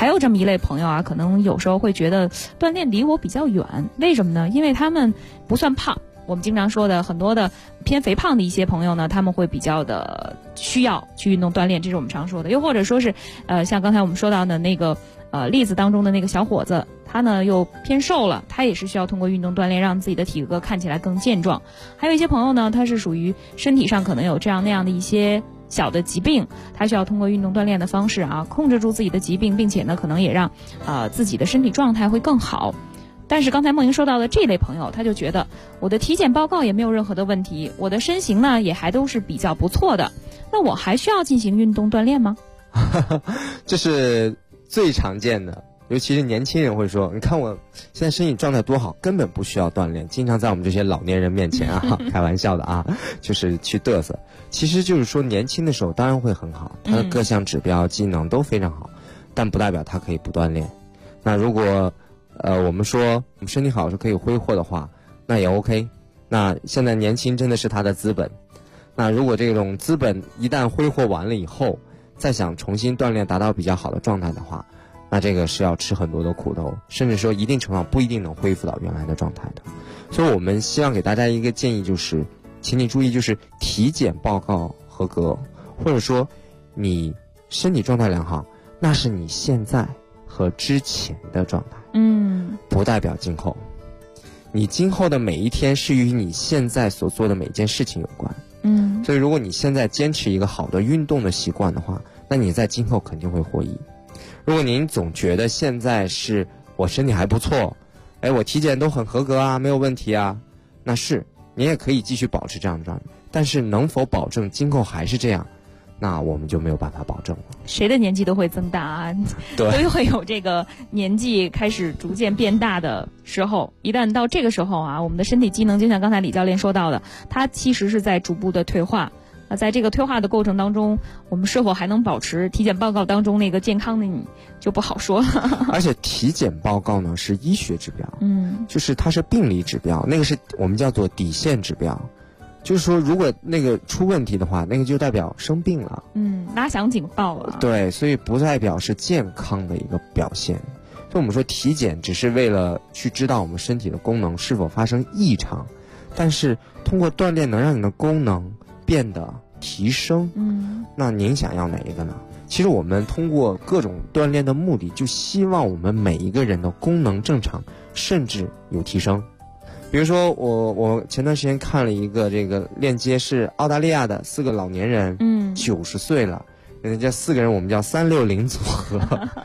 还有这么一类朋友啊，可能有时候会觉得锻炼离我比较远，为什么呢？因为他们不算胖。我们经常说的很多的偏肥胖的一些朋友呢，他们会比较的需要去运动锻炼，这是我们常说的。又或者说是像刚才我们说到的那个例子当中的那个小伙子，他呢又偏瘦了，他也是需要通过运动锻炼让自己的体格看起来更健壮。还有一些朋友呢，他是属于身体上可能有这样那样的一些小的疾病，他需要通过运动锻炼的方式啊，控制住自己的疾病，并且呢可能也让自己的身体状态会更好。但是刚才梦莹说到的这类朋友，他就觉得我的体检报告也没有任何的问题，我的身形呢也还都是比较不错的，那我还需要进行运动锻炼吗？ 这是最常见的，尤其是年轻人会说，你看我现在身体状态多好，根本不需要锻炼，经常在我们这些老年人面前啊开玩笑的啊，就是去嘚瑟。其实就是说年轻的时候当然会很好，他的各项指标技能都非常好，但不代表他可以不锻炼。那如果我们说我们身体好是可以挥霍的话，那也 OK。那现在年轻真的是他的资本。那如果这种资本一旦挥霍完了以后，再想重新锻炼达到比较好的状态的话，那这个是要吃很多的苦头，甚至说一定程度上不一定能恢复到原来的状态的。所以我们希望给大家一个建议，就是请你注意，就是体检报告合格，或者说你身体状态良好，那是你现在和之前的状态，不代表今后。你今后的每一天是与你现在所做的每一件事情有关。所以如果你现在坚持一个好的运动的习惯的话，那你在今后肯定会获益。如果您总觉得现在是我身体还不错，我体检都很合格啊，没有问题啊，那是你也可以继续保持这样的状态，但是能否保证今后还是这样，那我们就没有办法保证了。 谁的年纪都会增大啊，都会有这个年纪开始逐渐变大的时候。一旦到这个时候啊，我们的身体机能就像刚才李教练说到的，它其实是在逐步的退化。在这个退化的过程当中，我们是否还能保持体检报告当中那个健康的你就不好说了。 而且体检报告呢是医学指标，就是它是病理指标，那个是我们叫做底线指标。就是说如果那个出问题的话，那个就代表生病了， 拉响警报了。 对，所以不代表是健康的一个表现。所以我们说体检只是为了去知道我们身体的功能是否发生异常，但是通过锻炼能让你的功能变得提升，那您想要哪一个呢？其实我们通过各种锻炼的目的，就希望我们每一个人的功能正常，甚至有提升。比如说我前段时间看了一个这个链接，是澳大利亚的4个老年人，90岁了，人家4个人我们叫360组合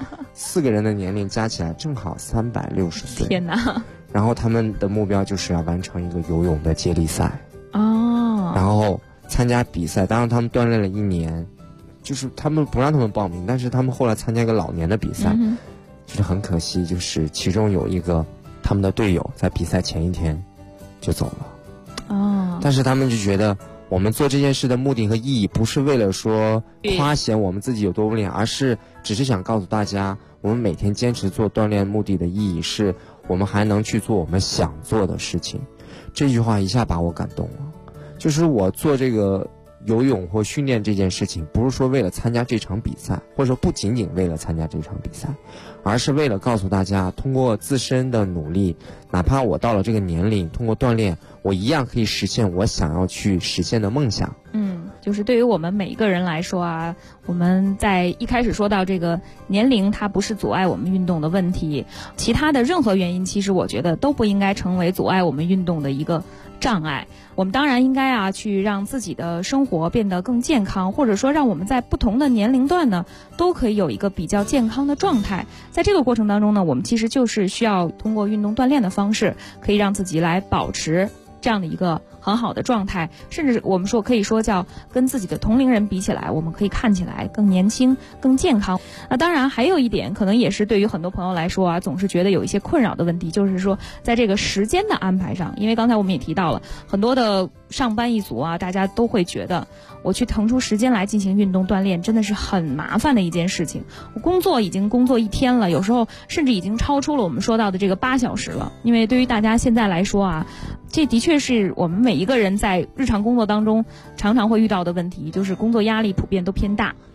，4个人的年龄加起来正好360岁。 天哪！ 然后他们的目标就是要完成一个游泳的接力赛，然后参加比赛。当然他们锻炼了1年，就是他们不让他们报名，但是他们后来参加一个老年的比赛，就是很可惜，就是其中有一个他们的队友在比赛前一天就走了。但是他们就觉得我们做这件事的目的和意义不是为了说夸显我们自己有多不练，而是只是想告诉大家，我们每天坚持做锻炼目的的意义是我们还能去做我们想做的事情。这句话一下把我感动了。就是我做这个游泳或训练这件事情，不是说为了参加这场比赛，或者说不仅仅为了参加这场比赛，而是为了告诉大家，通过自身的努力，哪怕我到了这个年龄，通过锻炼，我一样可以实现我想要去实现的梦想。 就是对于我们每一个人来说啊，我们在一开始说到这个年龄它不是阻碍我们运动的问题，其他的任何原因其实我觉得都不应该成为阻碍我们运动的一个障碍。我们当然应该去让自己的生活变得更健康，或者说让我们在不同的年龄段呢都可以有一个比较健康的状态。在这个过程当中呢，我们其实就是需要通过运动锻炼的方式，可以让自己来保持这样的一个很好的状态，甚至我们说可以说叫跟自己的同龄人比起来，我们可以看起来更年轻更健康。那当然还有一点可能也是对于很多朋友来说总是觉得有一些困扰的问题，就是说在这个时间的安排上，因为刚才我们也提到了很多的上班一族大家都会觉得我去腾出时间来进行运动锻炼真的是很麻烦的一件事情。我工作已经工作1天了，有时候甚至已经超出了我们说到的这个8小时了。因为对于大家现在来说这的确是我们每一个人在日常工作当中常常会遇到的问题，就是工作压力普遍都偏大。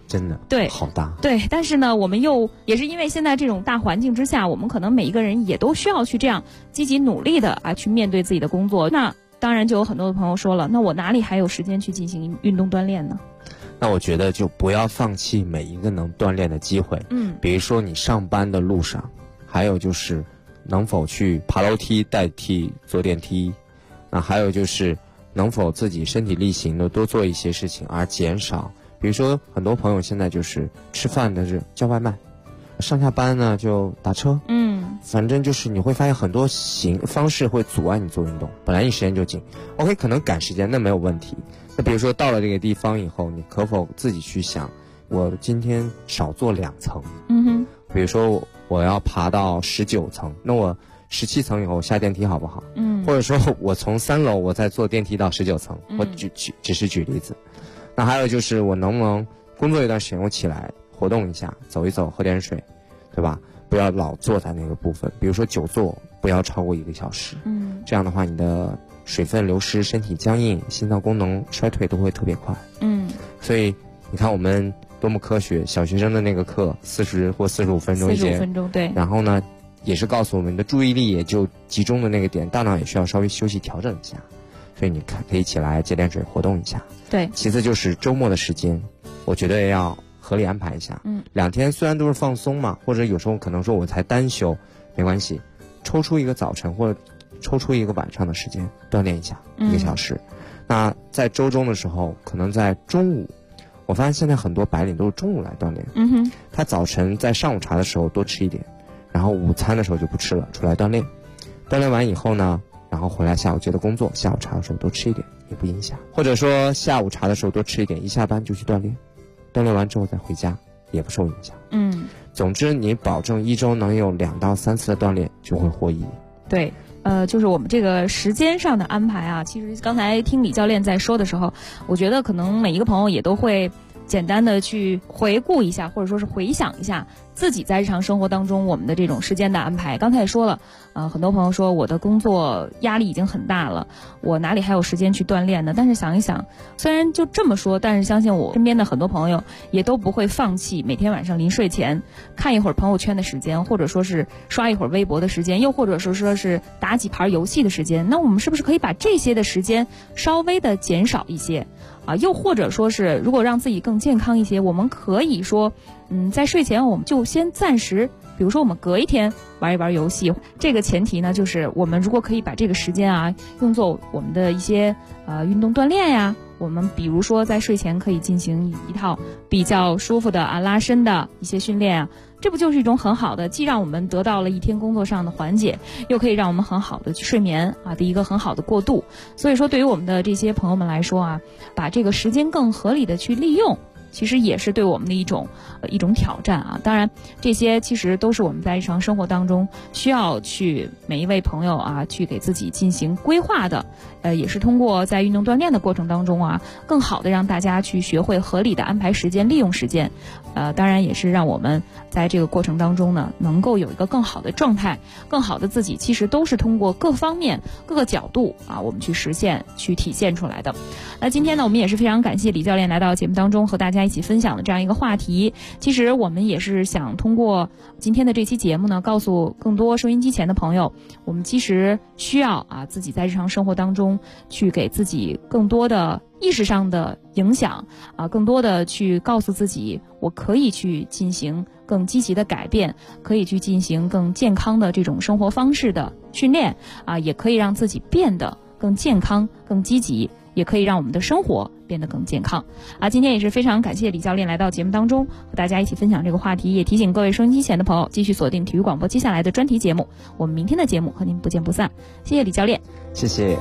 真的对， 好大。 对，但是呢，我们也是因为现在这种大环境之下，我们可能每一个人也都需要去这样积极努力的去面对自己的工作。那当然就有很多的朋友说了，那我哪里还有时间去进行运动锻炼呢？ 那我觉得就不要放弃每一个能锻炼的机会。比如说你上班的路上，还有就是能否去爬楼梯代替坐电梯，那还有就是能否自己身体力行的多做一些事情，而减少，比如说很多朋友现在就是吃饭的是叫外卖，上下班呢就打车，反正就是你会发现很多方式会阻碍你做运动。本来你时间就紧 ，OK， 可能赶时间那没有问题。那比如说到了这个地方以后，你可否自己去想，我今天少做2层，比如说我要爬到19层，那我17层以后下电梯好不好？或者说我从3楼我再坐电梯到19层，我只是举例子。那还有就是我能不能工作一段时间，我起来活动一下，走一走，喝点水，对吧？不要老坐在那个部分，比如说久坐不要超过1个小时，这样的话你的水分流失、身体僵硬、心脏功能衰退都会特别快。所以你看我们多么科学，小学生的那个课40或45分钟一节，45 分钟，对。 然后呢，也是告诉我们的注意力也就集中的那个点，大脑也需要稍微休息调整一下。所以你可以起来接点水，活动一下。 对。 其次就是周末的时间，我觉得也要合理安排一下。2天虽然都是放松嘛，或者有时候可能说我才单休，没关系，抽出一个早晨或者抽出一个晚上的时间锻炼一下1个小时。那在周中的时候，可能在中午，我发现现在很多白领都是中午来锻炼。他早晨在上午茶的时候多吃一点，然后午餐的时候就不吃了，出来锻炼。锻炼完以后呢，然后回来下午接着工作，下午茶的时候多吃一点也不影响。或者说下午茶的时候多吃一点，一下班就去锻炼，锻炼完之后再回家也不受影响。总之你保证1周能有2到3次的锻炼，就会获益。 对。就是我们这个时间上的安排啊，其实刚才听李教练在说的时候，我觉得可能每一个朋友也都会简单的去回顾一下，或者说是回想一下自己在日常生活当中我们的这种时间的安排。刚才也说了，很多朋友说我的工作压力已经很大了，我哪里还有时间去锻炼呢？但是想一想，虽然就这么说，但是相信我身边的很多朋友也都不会放弃每天晚上临睡前看一会儿朋友圈的时间，或者说是刷一会儿微博的时间，又或者说是打几盘游戏的时间。那我们是不是可以把这些的时间稍微的减少一些又或者说是如果让自己更健康一些，我们可以说在睡前我们就先暂时，比如说我们隔一天玩一玩游戏。这个前提呢，就是我们如果可以把这个时间用作我们的一些运动锻炼呀，我们比如说在睡前可以进行一套比较舒服的拉伸的一些训练这不就是一种很好的，既让我们得到了一天工作上的缓解，又可以让我们很好的去睡眠的一个很好的过渡。所以说对于我们的这些朋友们来说把这个时间更合理的去利用，其实也是对我们的一种挑战当然这些其实都是我们在日常生活当中需要去每一位朋友去给自己进行规划的，也是通过在运动锻炼的过程当中更好的让大家去学会合理的安排时间，利用时间。当然也是让我们在这个过程当中呢，能够有一个更好的状态，更好的自己，其实都是通过各方面各个角度我们去实现去体现出来的。那今天呢，我们也是非常感谢李教练来到节目当中和大家一起分享的这样一个话题。其实我们也是想通过今天的这期节目呢，告诉更多收音机前的朋友，我们其实需要自己在日常生活当中去给自己更多的意识上的影响更多的去告诉自己，我可以去进行更积极的改变，可以去进行更健康的这种生活方式的训练也可以让自己变得更健康、更积极，也可以让我们的生活变得更健康今天也是非常感谢李教练来到节目当中和大家一起分享这个话题，也提醒各位收音机前的朋友继续锁定体育广播接下来的专题节目，我们明天的节目和您不见不散。谢谢李教练。 谢谢。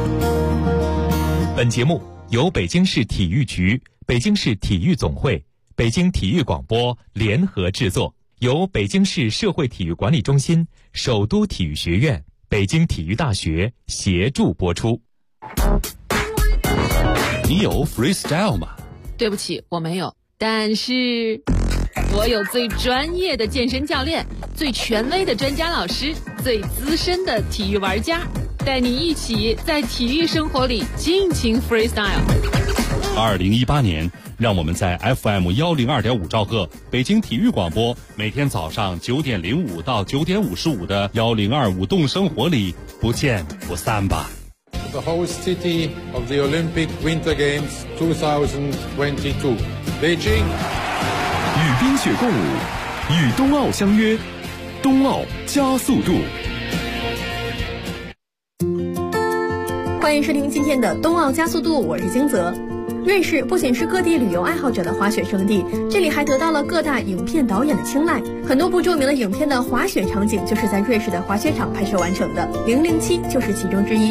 本节目由北京市体育局、北京市体育总会、 北京体育广播联合制作，由北京市社会体育管理中心、首都体育学院、北京体育大学协助播出。 你有 freestyle 吗？ 对不起，我没有，但是我有最专业的健身教练，最权威的专家老师，最资深的体育玩家，带你一起在体育生活里尽情 freestyle。 2018年，让我们在 FM 102.5兆赫北京体育广播，每天早上9点05到9点55的1025动生活里不见不散吧。 The host city of the Olympic Winter Games 2022, Beijing。 与冰雪共舞，与冬奥相约，冬奥加速度。 欢迎收听今天的冬奥加速度，我是金泽。瑞士不仅是各地旅游爱好者的滑雪胜地，这里还得到了各大影片导演的青睐。很多部著名的影片的滑雪场景就是在瑞士的滑雪场拍摄完成的，《007》就是其中之一。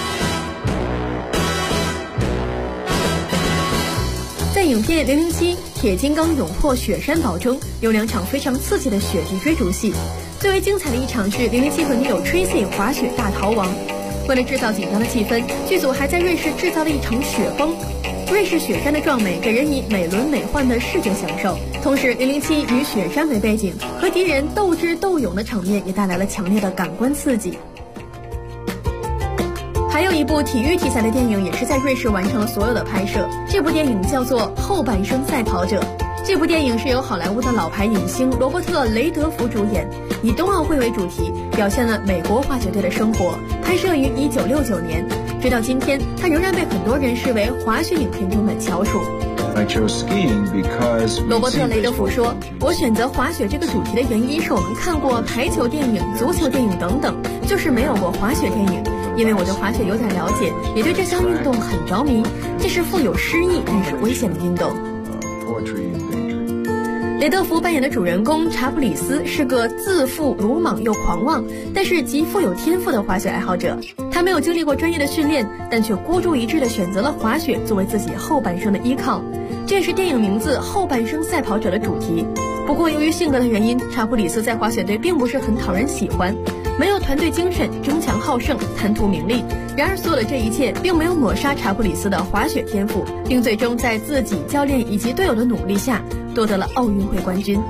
在影片《007：铁金刚勇破雪山堡》中，有2场非常刺激的雪地追逐戏。最为精彩的一场是007和女友 Tracy 滑雪大逃亡。为了制造紧张的气氛，剧组还在瑞士制造了一场雪崩。瑞士雪山的壮美给人以美轮美奂的视觉享受，同时007以雪山为背景，和敌人斗智斗勇的场面也带来了强烈的感官刺激。还有一部体育题材的电影也是在瑞士完成了所有的拍摄，这部电影叫做《后半生赛跑者》。这部电影是由好莱坞的老牌影星罗伯特·雷德福主演，以冬奥会为主题，表现了美国滑雪队的生活，拍摄于1969年。直到今天，它仍然被很多人视为滑雪影片中的翘楚。罗伯特·雷德福说，我选择滑雪这个主题的原因是我们看过排球电影、足球电影等等，就是没有过滑雪电影。因为我对滑雪有点了解，也对这项运动很着迷，这是富有诗意但是危险的运动。雷德福扮演的主人公查普里斯是个自负、鲁莽又狂妄，但是极富有天赋的滑雪爱好者。他没有经历过专业的训练，但却孤注一掷地选择了滑雪作为自己后半生的依靠。这也是电影名字《后半生赛跑者》的主题。不过由于性格的原因，查普里斯在滑雪队并不是很讨人喜欢，没有团队精神，争强好胜，贪图名利。然而所有的这一切并没有抹杀查普里斯的滑雪天赋，并最终在自己、教练以及队友的努力下夺得了奥运会冠军。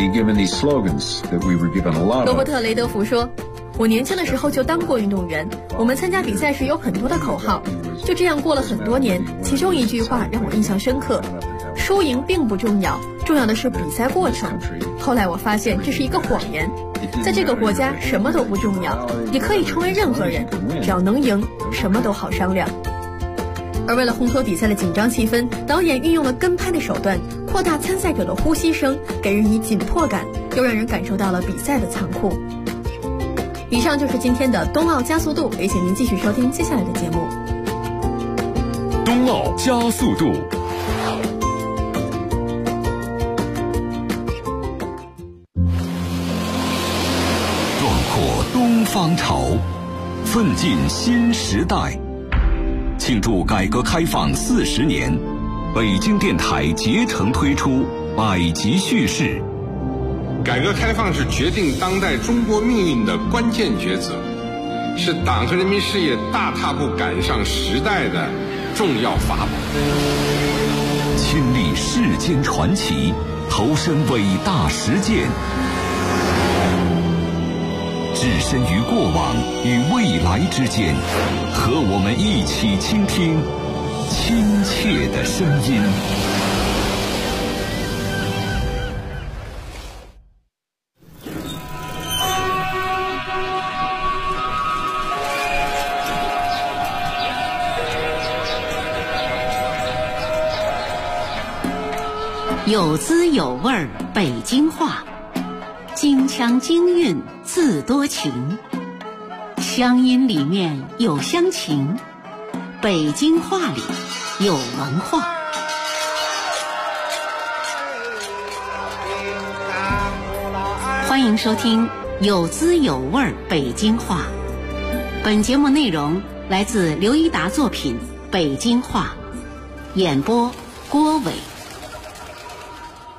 罗伯特·雷德福说，我年轻的时候就当过运动员，我们参加比赛时有很多的口号，就这样过了很多年。其中一句话让我印象深刻，输赢并不重要，重要的是比赛过程。后来我发现这是一个谎言，在这个国家什么都不重要，你可以成为任何人，只要能赢，什么都好商量。而为了烘托比赛的紧张气氛，导演运用了跟拍的手段，扩大参赛者的呼吸声，给人以紧迫感，又让人感受到了比赛的残酷。以上就是今天的冬奥加速度，也请您继续收听接下来的节目。 冬奥加速度。壮阔东方潮，奋进新时代。庆祝改革开放40年，北京电台竭诚推出百集叙事。 改革开放是决定当代中国命运的关键抉择，是党和人民事业大踏步赶上时代的重要法宝。 亲历世间传奇，投身伟大实践，置身于过往与未来之间，和我们一起倾听亲切的声音。 有滋有味儿北京话，京腔京韵自多情，乡音里面有乡情，北京话里有文化。欢迎收听有滋有味儿北京话。本节目内容来自刘一达作品《北京话》，演播郭伟。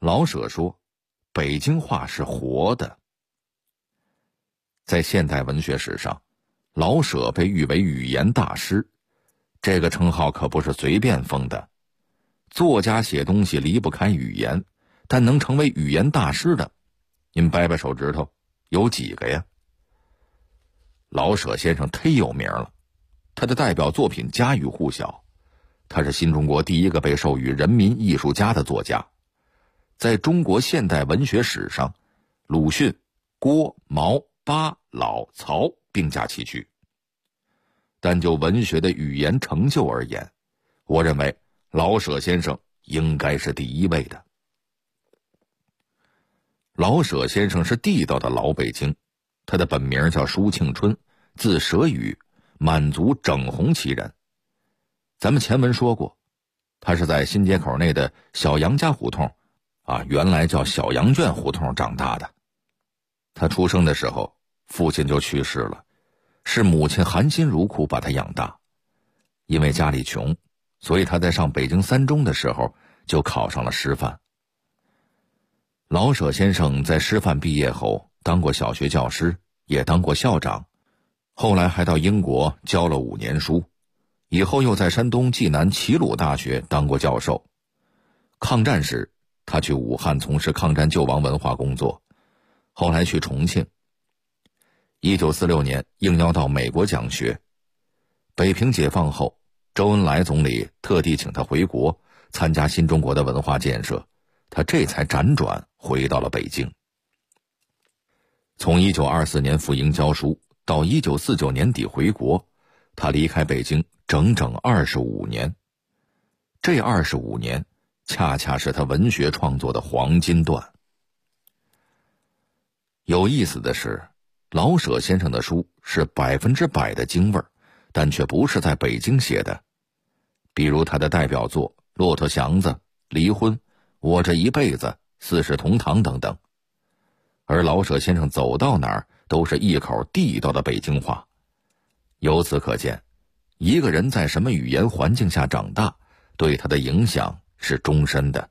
老舍说，北京话是活的。在现代文学史上，老舍被誉为语言大师，这个称号可不是随便封的。作家写东西离不开语言，但能成为语言大师的，您掰掰手指头，有几个呀？老舍先生忒有名了，他的代表作品家喻户晓，他是新中国第一个被授予人民艺术家的作家。在中国现代文学史上，鲁迅、郭、毛、巴、老、曹并驾齐驱。但就文学的语言成就而言，我认为老舍先生应该是第一位的。老舍先生是地道的老北京，他的本名叫舒庆春，字舍宇，满族整红旗人。咱们前文说过，他是在新街口内的小杨家胡同原来叫小羊圈胡同长大的。他出生的时候，父亲就去世了，是母亲含辛茹苦把他养大。因为家里穷，所以他在上北京三中的时候就考上了师范。老舍先生在师范毕业后当过小学教师，也当过校长，后来还到英国教了5年书，以后又在山东济南齐鲁大学当过教授。抗战时，他去武汉从事抗战救亡文化工作，后来去重庆。1946年应邀到美国讲学。北平解放后，周恩来总理特地请他回国参加新中国的文化建设，他这才辗转回到了北京。从1924年赴英教书到1949年底回国，他离开北京整整25年。这25年恰恰是他文学创作的黄金段。有意思的是，老舍先生的书是100%的京味儿，但却不是在北京写的。比如他的代表作《骆驼祥子》《离婚》《我这一辈子》《四世同堂》等等。而老舍先生走到哪儿都是一口地道的北京话。由此可见，一个人在什么语言环境下长大，对他的影响是终身的。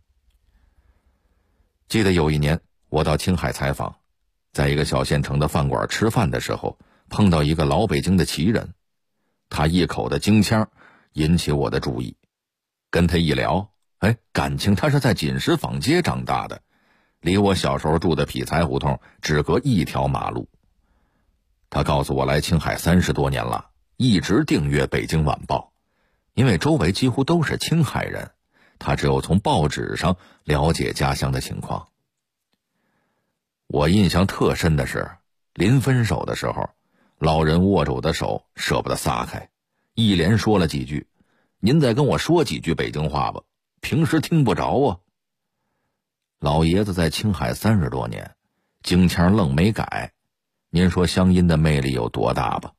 记得有一年我到青海采访，在一个小县城的饭馆吃饭的时候，碰到一个老北京的旗人，他一口的京腔引起我的注意。跟他一聊，感情他是在锦石坊街长大的，离我小时候住的匹才胡同只隔一条马路。他告诉我来青海30多年了，一直订阅《北京晚报》，因为周围几乎都是青海人，他只有从报纸上了解家乡的情况。我印象特深的是，临分手的时候，老人握着我的手舍不得撒开，一连说了几句：“您再跟我说几句北京话吧，平时听不着啊。”老爷子在青海30多年，京腔愣没改，您说乡音的魅力有多大吧？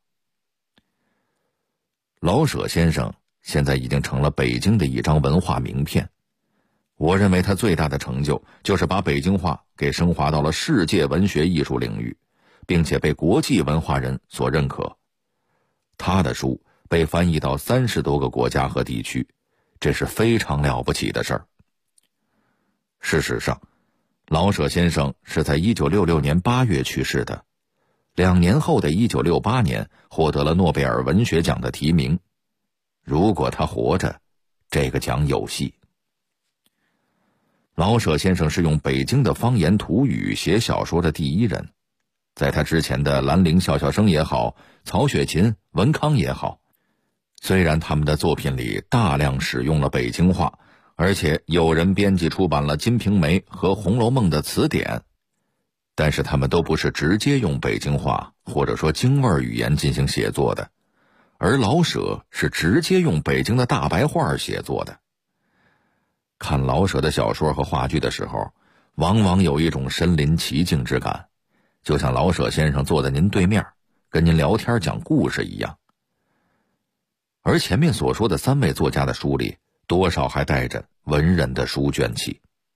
老舍先生现在已经成了北京的一张文化名片。我认为他最大的成就就是把北京话给升华到了世界文学艺术领域，并且被国际文化人所认可。他的书被翻译到30多个国家和地区，这是非常了不起的事儿。事实上，老舍先生是在1966年8月去世的，2年后的1968年获得了诺贝尔文学奖的提名。如果他活着，这个奖有戏。老舍先生是用北京的方言土语写小说的第一人，在他之前的兰陵笑笑生也好，曹雪芹、文康也好，虽然他们的作品里大量使用了北京话，而且有人编辑出版了《金瓶梅》和《红楼梦》的词典，但是他们都不是直接用北京话或者说京味语言进行写作的，而老舍是直接用北京的大白话写作的。看老舍的小说和话剧的时候，往往有一种身临其境之感，就像老舍先生坐在您对面，跟您聊天讲故事一样。而前面所说的3位作家的书里，多少还带着文人的书卷气。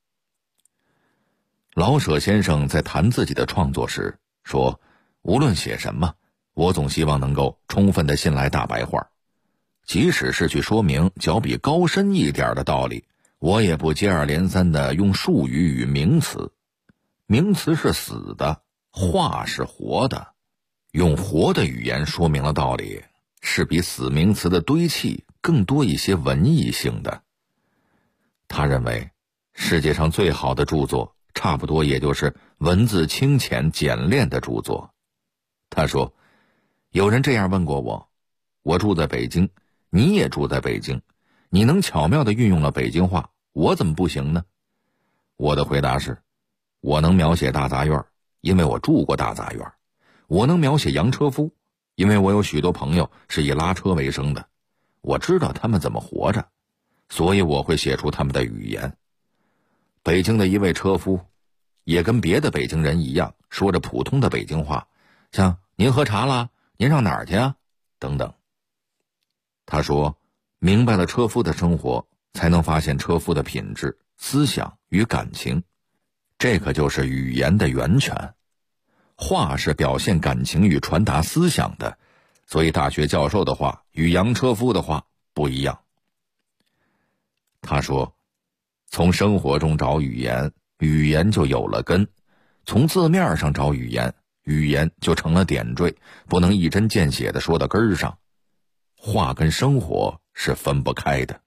老舍先生在谈自己的创作时说，无论写什么，我总希望能够充分地信赖大白话，即使是去说明较比高深一点的道理， 我也不接二连三地用术语与名词，名词是死的，话是活的，用活的语言说明了道理，是比死名词的堆砌更多一些文艺性的。他认为世界上最好的著作差不多也就是文字清浅简练的著作。他说，有人这样问过我，我住在北京，你也住在北京，你能巧妙地运用了北京话，我怎么不行呢？我的回答是，我能描写大杂院，因为我住过大杂院；我能描写洋车夫，因为我有许多朋友是以拉车为生的，我知道他们怎么活着，所以我会写出他们的语言。北京的一位车夫也跟别的北京人一样，说着普通的北京话，像您喝茶啦，您上哪儿去啊等等。他说，明白了车夫的生活，才能发现车夫的品质、思想与感情，这可就是语言的源泉。话是表现感情与传达思想的，所以大学教授的话与洋车夫的话不一样。他说，从生活中找语言，语言就有了根；从字面上找语言，语言就成了点缀，不能一针见血地说到根儿上。话跟生活是分不开的。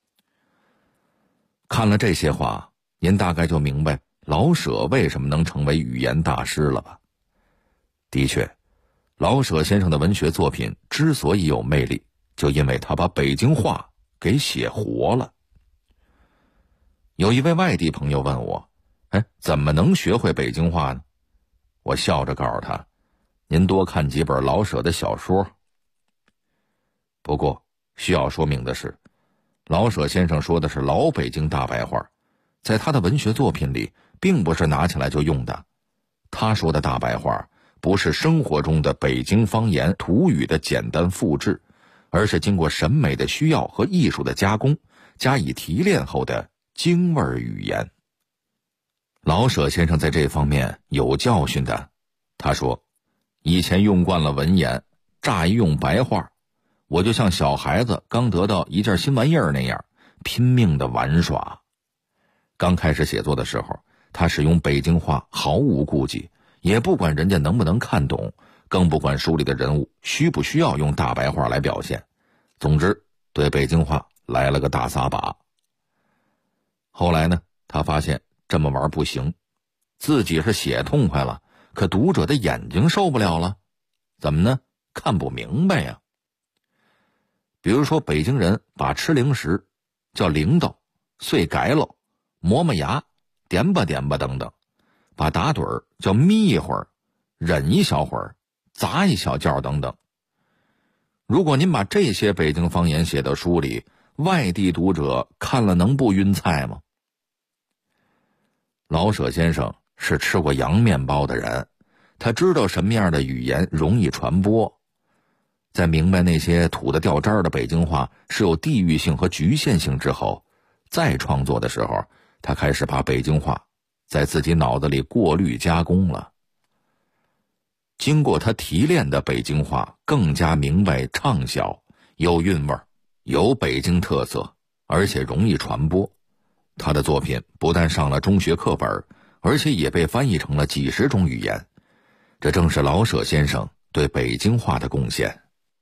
看了这些话，您大概就明白老舍为什么能成为语言大师了吧？的确，老舍先生的文学作品之所以有魅力，就因为他把北京话给写活了。有一位外地朋友问我，怎么能学会北京话呢？我笑着告诉他，您多看几本老舍的小说。不过需要说明的是，老舍先生说的是老北京大白话，在他的文学作品里并不是拿起来就用的。他说的大白话不是生活中的北京方言土语的简单复制，而是经过审美的需要和艺术的加工，加以提炼后的京味语言。老舍先生在这方面有教训的。他说，以前用惯了文言，乍一用白话，我就像小孩子刚得到一件新玩意儿那样，拼命的玩耍。刚开始写作的时候，他使用北京话毫无顾忌，也不管人家能不能看懂，更不管书里的人物需不需要用大白话来表现。总之，对北京话来了个大撒把。后来呢，他发现这么玩不行，自己是写痛快了，可读者的眼睛受不了了。怎么呢？看不明白呀。比如说，北京人把吃零食叫零豆、碎改喽、磨磨牙、点吧点吧等等，把打盹儿叫眯一会儿、忍一小会儿、砸一小觉等等。如果您把这些北京方言写到书里，外地读者看了能不晕菜吗？老舍先生是吃过洋面包的人，他知道什么样的语言容易传播。在明白那些土得掉渣的北京话是有地域性和局限性之后，再创作的时候，他开始把北京话在自己脑子里过滤加工了。经过他提炼的北京话更加明白畅销，有韵味，有北京特色，而且容易传播。他的作品不但上了中学课本，而且也被翻译成了几十种语言。这正是老舍先生对北京话的贡献。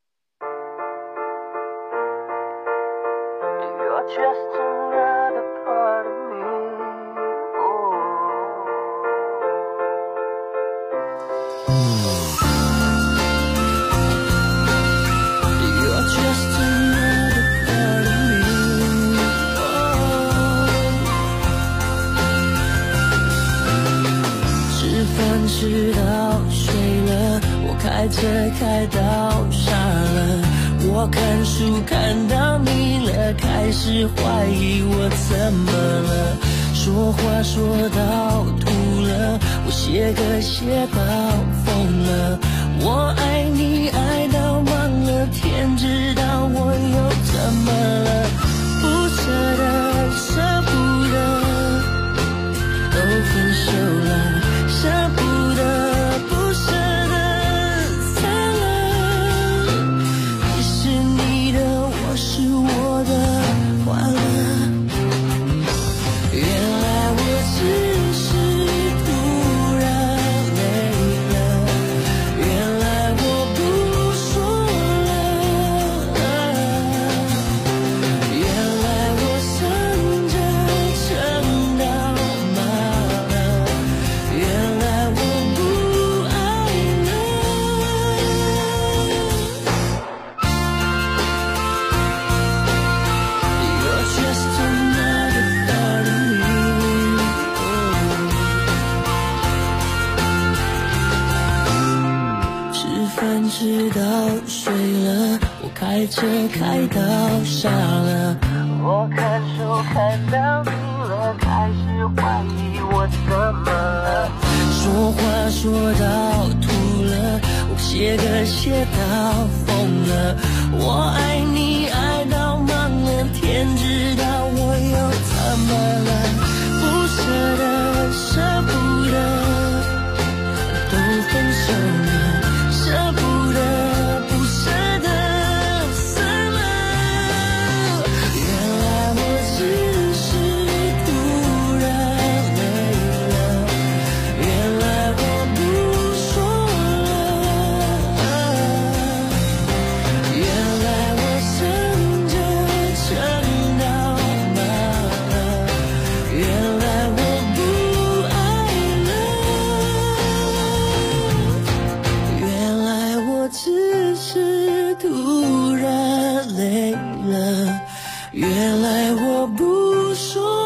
直到睡了，我开车开到傻了，我看书看到腻了，开始怀疑我怎么了，说话说到吐了，我写歌写到疯了，我爱你爱到忘了天，知道我又怎么了，不舍得舍不得都分手了，舍不得不舍得散了，你是你的，我是我的，完了。 开车开到傻了，我看书看到你了，开始怀疑我怎么了，说话说到吐了，我写歌写到疯了，我爱你爱到忙了，天知道我又怎么了，不舍得舍不得都分手了，舍不得不舍得散了，原来我只是突然累了，原来我不说了，原来我撑着撑到麻了，原来我不爱了，原来我只是突然累了，原来我不说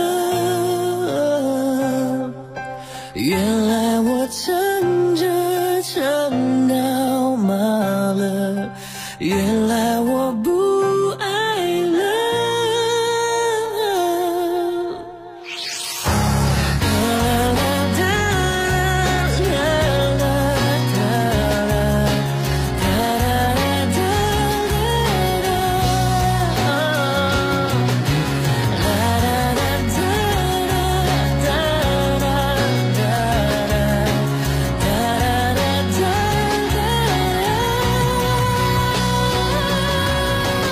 了，原来我撑着撑到麻了，原来我不爱了。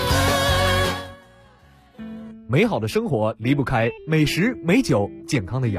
美好的生活离不开美食、美酒、健康的养